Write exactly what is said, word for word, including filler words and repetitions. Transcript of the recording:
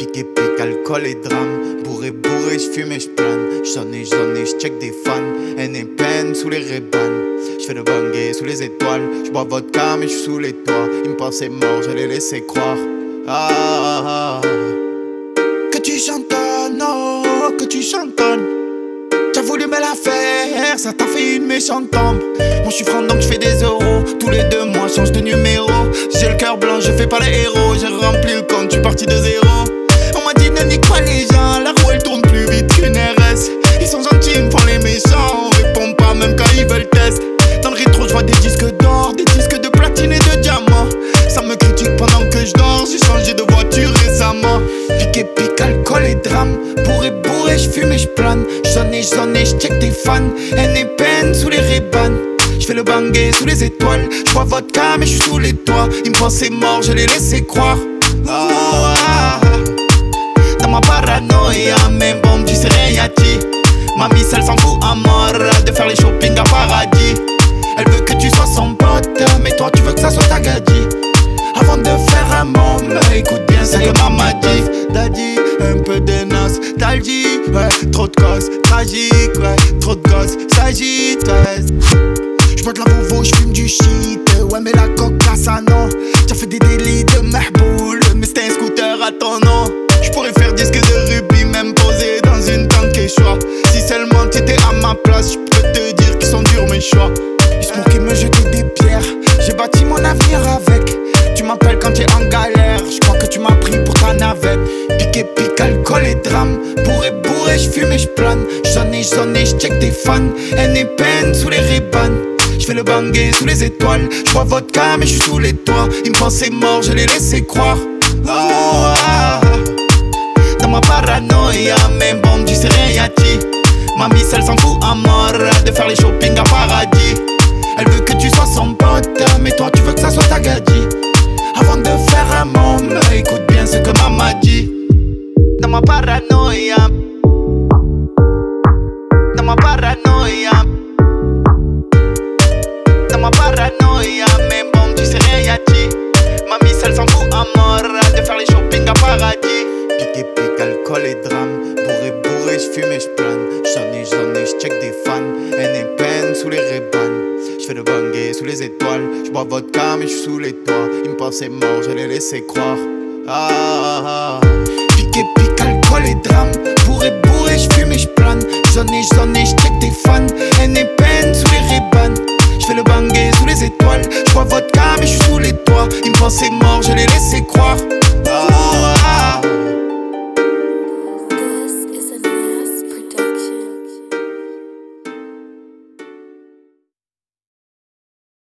Pique, pique, alcool et drame. Bourré, bourré, j'fume et j'plane. J'sonne et j'sonne et j'check des fans. Haine et peine sous les Ray-Ban. J'fais le bangé sous les étoiles. J'bois vodka mais j'suis sous les toits. Ils me pensaient mort, je les laissais croire. Ah, ah, ah. Que tu chantonnes, oh, que tu chantonnes. T'as voulu me la faire, ça t'a fait une méchante tombe. Moi j'suis franc donc j'fais des euros. Tous les deux mois change de numéro. J'ai le cœur blanc, je fais pas les héros. J'ai rempli le compte, j'suis parti de zéro. On m'a dit ne nique pas les gens, la roue elle tourne plus vite qu'une R S. Ils sont gentils, ils me font les méchants. On répond pas même quand ils veulent test. Dans le rétro j'vois des disques d'or, des disques de platine et de diamant. Ça me critique pendant que je dors, j'ai changé de voiture récemment. Pique, pique, alcool et drame. Bourré, bourré, j'fume et j'plane. J'sonne et j'sonne et j'check des fans. Haine et peine sous les Ray-Ban. J'fais le bangé sous les étoiles. J'bois vodka mais j'suis sous les toits. Ils me pensaient mort, je les laissais croire. Oh, ah. Dans ma paranoïa, même bon, tu sais rien dit. Mamie, elle s'en fout à mort de faire les shopping à paradis. Elle veut que tu sois son pote, mais toi tu veux que ça soit ta gadji. Avant de faire un môme, écoute bien ce que maman dit. Daddy, un peu de nostalgie, ouais, trop de causes tragiques, ouais, trop de gosses s'agitent, ouais. J'bois de la bouffe, j'fume du shit, ouais mais la coca ça non. T'as fait des délits de mahboul, mais c'était un scooter à ton nom. J'pourrais faire disque de rubis, même posé dans une tente quechua. Si seulement t'étais à ma place, j'peux te dire qu'ils sont durs mes choix. Ils se moquaient, me jetaient des pierres, j'ai bâti mon avenir avec. Tu m'appelles quand t'es en galère, j'crois que tu m'as pris pour ta navette. Pique, pique, alcool et drame. Bourré, bourré, j'fume et j'plane. J'sonne et j'sonne et j'check des fans. Haine et peine sous les Ray-Ban. J'fais le bangé sous les étoiles. J'bois vodka mais j'suis sous les toits. Ils me pensaient mort, je les laissais croire. Oh, ah. Dans ma paranoïa, même bon, tu sais rien dit. Mamie, elle s'en fout à mort de faire les shopping à paradis. Elle veut que tu sois son pote, mais toi tu veux que ça soit ta gadji. Avant de faire un môme, écoute bien ce que maman dit. Dans ma paranoïa, dans ma paranoïa, dans ma paranoïa, mais bon tu sais rien dit. Mamie, elle s'en fout à mort de faire les shopping à paradis. Pique, pique, alcool et drame. Bourré, bourré, j'fume et j'plane. J'sonne et j'sonne et j'check des fans. Haine et peine sous les Ray-Ban. J'fais le bangé sous les étoiles. J'bois vodka mais j'suis sous les toits. Ils me pensaient mort, je les laissais croire. Ah, ah, ah. Pique, pique, alcool et drame. Bourré, bourré, j'fume et j'plane. J'sonne et j'sonne et j'check des fans. Haine et peine sous les Ray-Ban. J'fais le bangé sous les étoiles. J'bois vodka mais j'suis sous les toits. Ils me pensaient mort, je les laissais croire. Ah, ah, ah.